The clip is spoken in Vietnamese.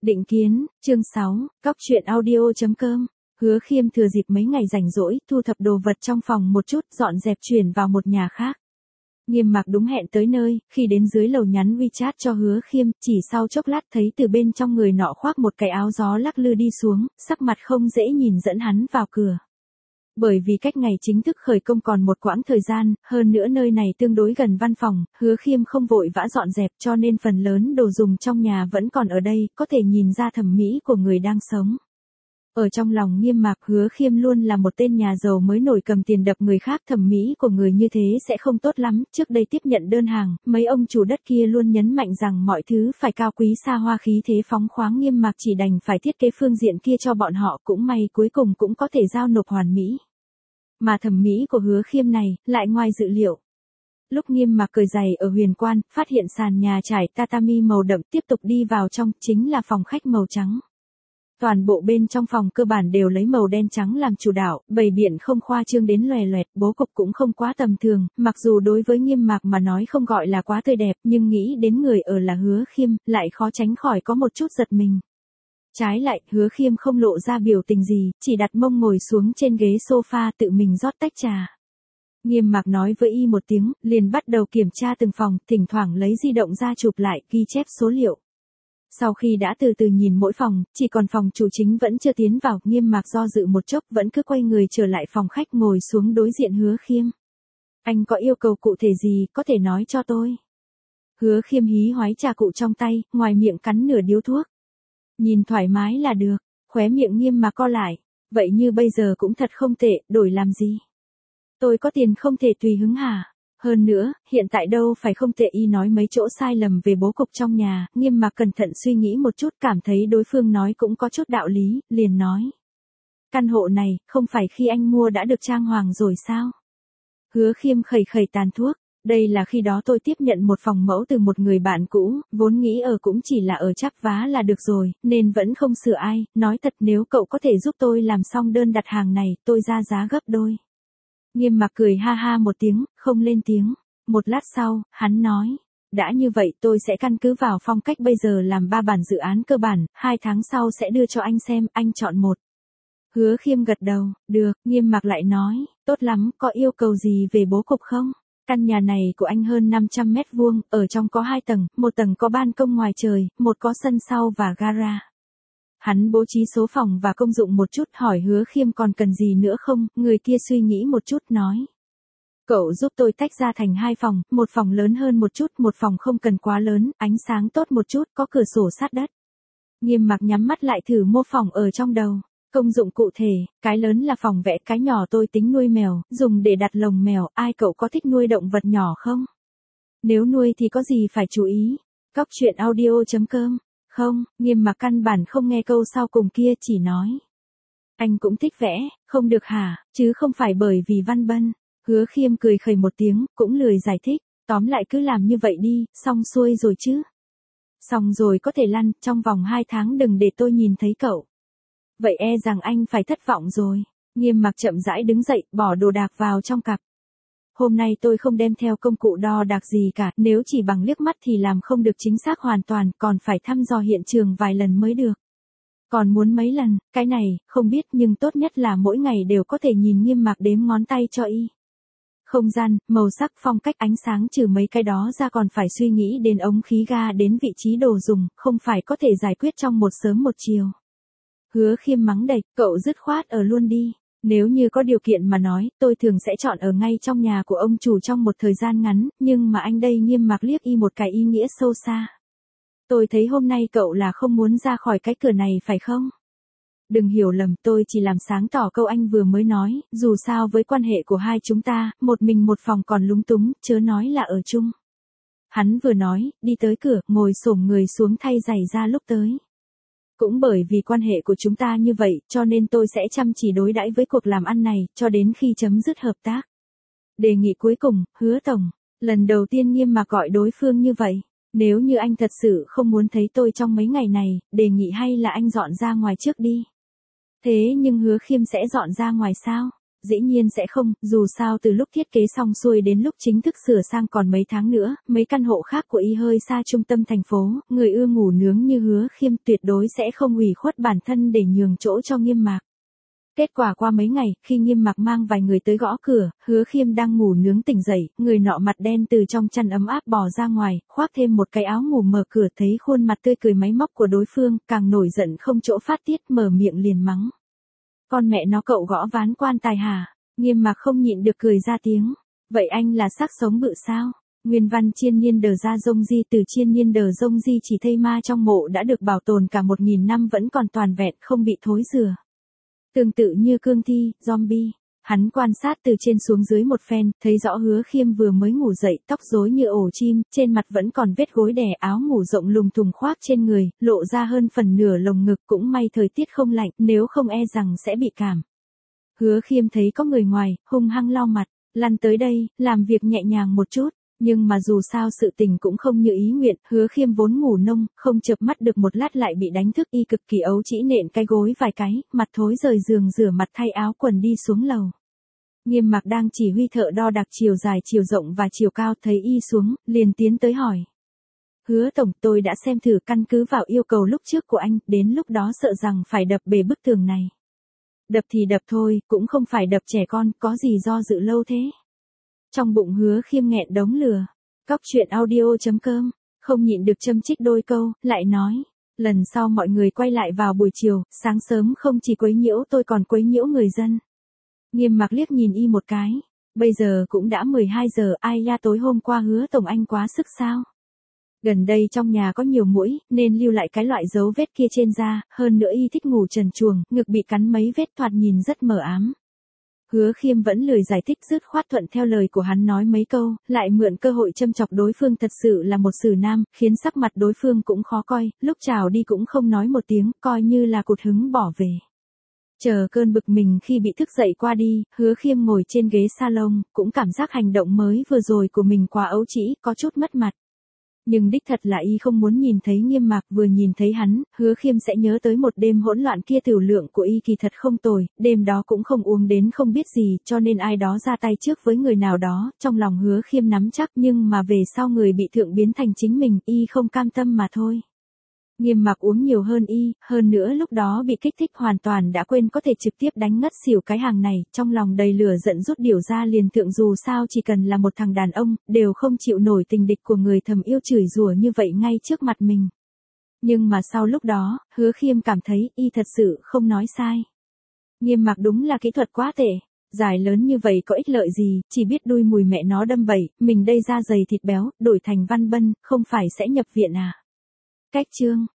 Định kiến, chương 6, Cóc truyện audio.com. Hứa Khiêm thừa dịp mấy ngày rảnh rỗi, thu thập đồ vật trong phòng một chút, dọn dẹp chuyển vào một nhà khác. Nghiêm Mạc đúng hẹn tới nơi, khi đến dưới lầu nhắn WeChat cho Hứa Khiêm, chỉ sau chốc lát thấy từ bên trong người nọ khoác một cái áo gió lắc lư đi xuống, sắc mặt không dễ nhìn dẫn hắn vào cửa. Bởi vì cách ngày chính thức khởi công còn một quãng thời gian, hơn nữa nơi này tương đối gần văn phòng, Hứa Khiêm không vội vã dọn dẹp cho nên phần lớn đồ dùng trong nhà vẫn còn ở đây, có thể nhìn ra thẩm mỹ của người đang sống. Ở trong lòng Nghiêm Mạc, Hứa Khiêm luôn là một tên nhà giàu mới nổi cầm tiền đập người khác, thẩm mỹ của người như thế sẽ không tốt lắm. Trước đây tiếp nhận đơn hàng, mấy ông chủ đất kia luôn nhấn mạnh rằng mọi thứ phải cao quý xa hoa khí thế phóng khoáng, Nghiêm Mạc chỉ đành phải thiết kế phương diện kia cho bọn họ, cũng may cuối cùng cũng có thể giao nộp hoàn mỹ. Mà thẩm mỹ của Hứa Khiêm này, lại ngoài dự liệu. Lúc Nghiêm Mạc cởi giày ở Huyền Quan, phát hiện sàn nhà trải tatami màu đậm, tiếp tục đi vào trong, chính là phòng khách màu trắng. Toàn bộ bên trong phòng cơ bản đều lấy màu đen trắng làm chủ đạo, bày biện không khoa trương đến lòe loẹt, bố cục cũng không quá tầm thường, mặc dù đối với Nghiêm Mạc mà nói không gọi là quá tươi đẹp, nhưng nghĩ đến người ở là Hứa Khiêm, lại khó tránh khỏi có một chút giật mình. Trái lại, Hứa Khiêm không lộ ra biểu tình gì, chỉ đặt mông ngồi xuống trên ghế sofa tự mình rót tách trà. Nghiêm Mạc nói với y một tiếng, liền bắt đầu kiểm tra từng phòng, thỉnh thoảng lấy di động ra chụp lại, ghi chép số liệu. Sau khi đã từ từ nhìn mỗi phòng, chỉ còn phòng chủ chính vẫn chưa tiến vào, Nghiêm Mạc do dự một chốc vẫn cứ quay người trở lại phòng khách ngồi xuống đối diện Hứa Khiêm. Anh có yêu cầu cụ thể gì, có thể nói cho tôi. Hứa Khiêm hí hoái trà cụ trong tay, ngoài miệng cắn nửa điếu thuốc. Nhìn thoải mái là được, khóe miệng Nghiêm Mạc co lại. Vậy như bây giờ cũng thật không tệ, đổi làm gì? Tôi có tiền không thể tùy hứng hả? Hơn nữa, hiện tại đâu phải không tệ, y nói mấy chỗ sai lầm về bố cục trong nhà, Nghiêm Mạc cẩn thận suy nghĩ một chút, cảm thấy đối phương nói cũng có chút đạo lý, liền nói. Căn hộ này, không phải khi anh mua đã được trang hoàng rồi sao? Hứa Khiêm khẩy khẩy tàn thuốc. Đây là khi đó tôi tiếp nhận một phòng mẫu từ một người bạn cũ, vốn nghĩ ở cũng chỉ là ở chắp vá là được rồi, nên vẫn không sửa ai, nói thật nếu cậu có thể giúp tôi làm xong đơn đặt hàng này, tôi ra giá gấp đôi. Nghiêm Mạc cười ha ha một tiếng, không lên tiếng. Một lát sau, hắn nói, đã như vậy tôi sẽ căn cứ vào phong cách bây giờ làm 3 bản dự án cơ bản, 2 tháng sau sẽ đưa cho anh xem, anh chọn một. Hứa Khiêm gật đầu, được, Nghiêm Mạc lại nói, tốt lắm, có yêu cầu gì về bố cục không? Căn nhà này của anh hơn 500 mét vuông, ở trong có 2 tầng, một tầng có ban công ngoài trời, một có sân sau và gara. Hắn bố trí số phòng và công dụng một chút, hỏi Hứa Khiêm còn cần gì nữa không, người kia suy nghĩ một chút nói. Cậu giúp tôi tách ra thành 2 phòng, một phòng lớn hơn một chút, một phòng không cần quá lớn, ánh sáng tốt một chút, có cửa sổ sát đất. Nghiêm Mạc nhắm mắt lại thử mô phỏng ở trong đầu. Công dụng cụ thể, cái lớn là phòng vẽ, cái nhỏ tôi tính nuôi mèo, dùng để đặt lồng mèo, ai cậu có thích nuôi động vật nhỏ không? Nếu nuôi thì có gì phải chú ý? Cóc truyện audio.com. Không, Nghiêm Mạc căn bản không nghe câu sau cùng kia, chỉ nói. Anh cũng thích vẽ, không được hả, chứ không phải bởi vì văn bân. Hứa Khiêm cười khẩy một tiếng, cũng lười giải thích, tóm lại cứ làm như vậy đi, xong xuôi rồi chứ. Xong rồi có thể lăn, trong vòng 2 tháng đừng để tôi nhìn thấy cậu. Vậy e rằng anh phải thất vọng rồi. Nghiêm Mạc chậm rãi đứng dậy, bỏ đồ đạc vào trong cặp. Hôm nay tôi không đem theo công cụ đo đạc gì cả, nếu chỉ bằng liếc mắt thì làm không được chính xác hoàn toàn, còn phải thăm dò hiện trường vài lần mới được. Còn muốn mấy lần, cái này, không biết, nhưng tốt nhất là mỗi ngày đều có thể nhìn Nghiêm Mạc đếm ngón tay cho y. Không gian, màu sắc, phong cách, ánh sáng, trừ mấy cái đó ra còn phải suy nghĩ đến ống khí ga, đến vị trí đồ dùng, không phải có thể giải quyết trong một sớm một chiều. Hứa Khiêm mắng đầy, cậu dứt khoát ở luôn đi. Nếu như có điều kiện mà nói, tôi thường sẽ chọn ở ngay trong nhà của ông chủ trong một thời gian ngắn, nhưng mà anh đây. Nghiêm Mạc liếc y một cái ý nghĩa sâu xa. Tôi thấy hôm nay cậu là không muốn ra khỏi cái cửa này phải không? Đừng hiểu lầm, tôi chỉ làm sáng tỏ câu anh vừa mới nói, dù sao với quan hệ của hai chúng ta, một mình một phòng còn lúng túng, chớ nói là ở chung. Hắn vừa nói, đi tới cửa, ngồi xổm người xuống thay giày ra lúc tới. Cũng bởi vì quan hệ của chúng ta như vậy, cho nên tôi sẽ chăm chỉ đối đãi với cuộc làm ăn này, cho đến khi chấm dứt hợp tác. Đề nghị cuối cùng, Hứa tổng, lần đầu tiên Nghiêm Mạc gọi đối phương như vậy. Nếu như anh thật sự không muốn thấy tôi trong mấy ngày này, đề nghị hay là anh dọn ra ngoài trước đi. Thế nhưng Hứa Khiêm sẽ dọn ra ngoài sao? dĩ nhiên sẽ không, dù sao từ lúc thiết kế xong xuôi đến lúc chính thức sửa sang còn mấy tháng nữa, mấy căn hộ khác của y hơi xa trung tâm thành phố, người ưa ngủ nướng như Hứa Khiêm tuyệt đối sẽ không ủy khuất bản thân để nhường chỗ cho Nghiêm Mạc. Kết quả qua mấy ngày, khi Nghiêm Mạc mang vài người tới gõ cửa, Hứa Khiêm đang ngủ nướng tỉnh dậy, người nọ mặt đen từ trong chăn ấm áp bò ra ngoài, khoác thêm một cái áo ngủ, mở cửa thấy khuôn mặt tươi cười máy móc của đối phương, càng nổi giận không chỗ phát tiết, mở miệng liền mắng. Con mẹ nó, cậu gõ ván quan tài hả? Nghiêm Mạc không nhịn được cười ra tiếng. Vậy anh là xác sống bự sao? Nguyên văn chiên niên đờ ra dông di, từ chiên niên đờ dông di chỉ thây ma trong mộ đã được bảo tồn cả 1000 năm vẫn còn toàn vẹn, không bị thối rữa. Tương tự như cương thi, zombie. Hắn quan sát từ trên xuống dưới một phen, thấy rõ Hứa Khiêm vừa mới ngủ dậy, tóc rối như ổ chim, trên mặt vẫn còn vết gối đè, áo ngủ rộng lùng thùng khoác trên người, lộ ra hơn phần nửa lồng ngực, cũng may thời tiết không lạnh, nếu không e rằng sẽ bị cảm. Hứa Khiêm thấy có người ngoài, hung hăng lau mặt, lăn tới đây, làm việc nhẹ nhàng một chút. Nhưng mà dù sao sự tình cũng không như ý nguyện, Hứa Khiêm vốn ngủ nông, không chợp mắt được một lát lại bị đánh thức, y cực kỳ ấu trĩ nện cái gối vài cái, mặt thối rời giường rửa mặt thay áo quần đi xuống lầu. Nghiêm Mạc đang chỉ huy thợ đo đạc chiều dài chiều rộng và chiều cao, thấy y xuống, liền tiến tới hỏi. Hứa tổng, tôi đã xem thử, căn cứ vào yêu cầu lúc trước của anh, đến lúc đó sợ rằng phải đập bể bức tường này. Đập thì đập thôi, cũng không phải đập trẻ con, có gì do dự lâu thế. Trong bụng Hứa Khiêm nghẹn đống lửa. Cóc truyện audio.com, không nhịn được châm chích đôi câu, lại nói. Lần sau mọi người quay lại vào buổi chiều, sáng sớm không chỉ quấy nhiễu tôi còn quấy nhiễu người dân. Nghiêm Mạc liếc nhìn y một cái. Bây giờ cũng đã 12 giờ, ai ya, tối hôm qua Hứa tổng anh quá sức sao? Gần đây trong nhà có nhiều muỗi, nên lưu lại cái loại dấu vết kia trên da, hơn nữa y thích ngủ trần truồng, ngực bị cắn mấy vết thoạt nhìn rất mờ ám. Hứa Khiêm vẫn lười giải thích, dứt khoát thuận theo lời của hắn nói mấy câu, lại mượn cơ hội châm chọc đối phương, thật sự là một xử nam, khiến sắc mặt đối phương cũng khó coi, lúc chào đi cũng không nói một tiếng, coi như là cụt hứng bỏ về. Chờ cơn bực mình khi bị thức dậy qua đi, Hứa Khiêm ngồi trên ghế salon, cũng cảm giác hành động mới vừa rồi của mình quá ấu trĩ, có chút mất mặt. Nhưng đích thật là y không muốn nhìn thấy Nghiêm Mạc, vừa nhìn thấy hắn, Hứa Khiêm sẽ nhớ tới một đêm hỗn loạn kia, tiểu lượng của y kỳ thật không tồi, đêm đó cũng không uống đến không biết gì, cho nên ai đó ra tay trước với người nào đó, trong lòng Hứa Khiêm nắm chắc, nhưng mà về sau người bị thượng biến thành chính mình, y không cam tâm mà thôi. Nghiêm Mạc uống nhiều hơn y, hơn nữa lúc đó bị kích thích hoàn toàn đã quên có thể trực tiếp đánh ngất xỉu cái hàng này, trong lòng đầy lửa giận rút điểu ra liền thượng, dù sao chỉ cần là một thằng đàn ông, đều không chịu nổi tình địch của người thầm yêu chửi rủa như vậy ngay trước mặt mình. Nhưng mà sau lúc đó, Hứa Khiêm cảm thấy y thật sự không nói sai. Nghiêm Mạc đúng là kỹ thuật quá tệ. Giải lớn như vậy có ích lợi gì, chỉ biết đuôi mùi mẹ nó đâm bẩy, mình đây da dày thịt béo, đổi thành Văn Bân, không phải sẽ nhập viện à? Cách chương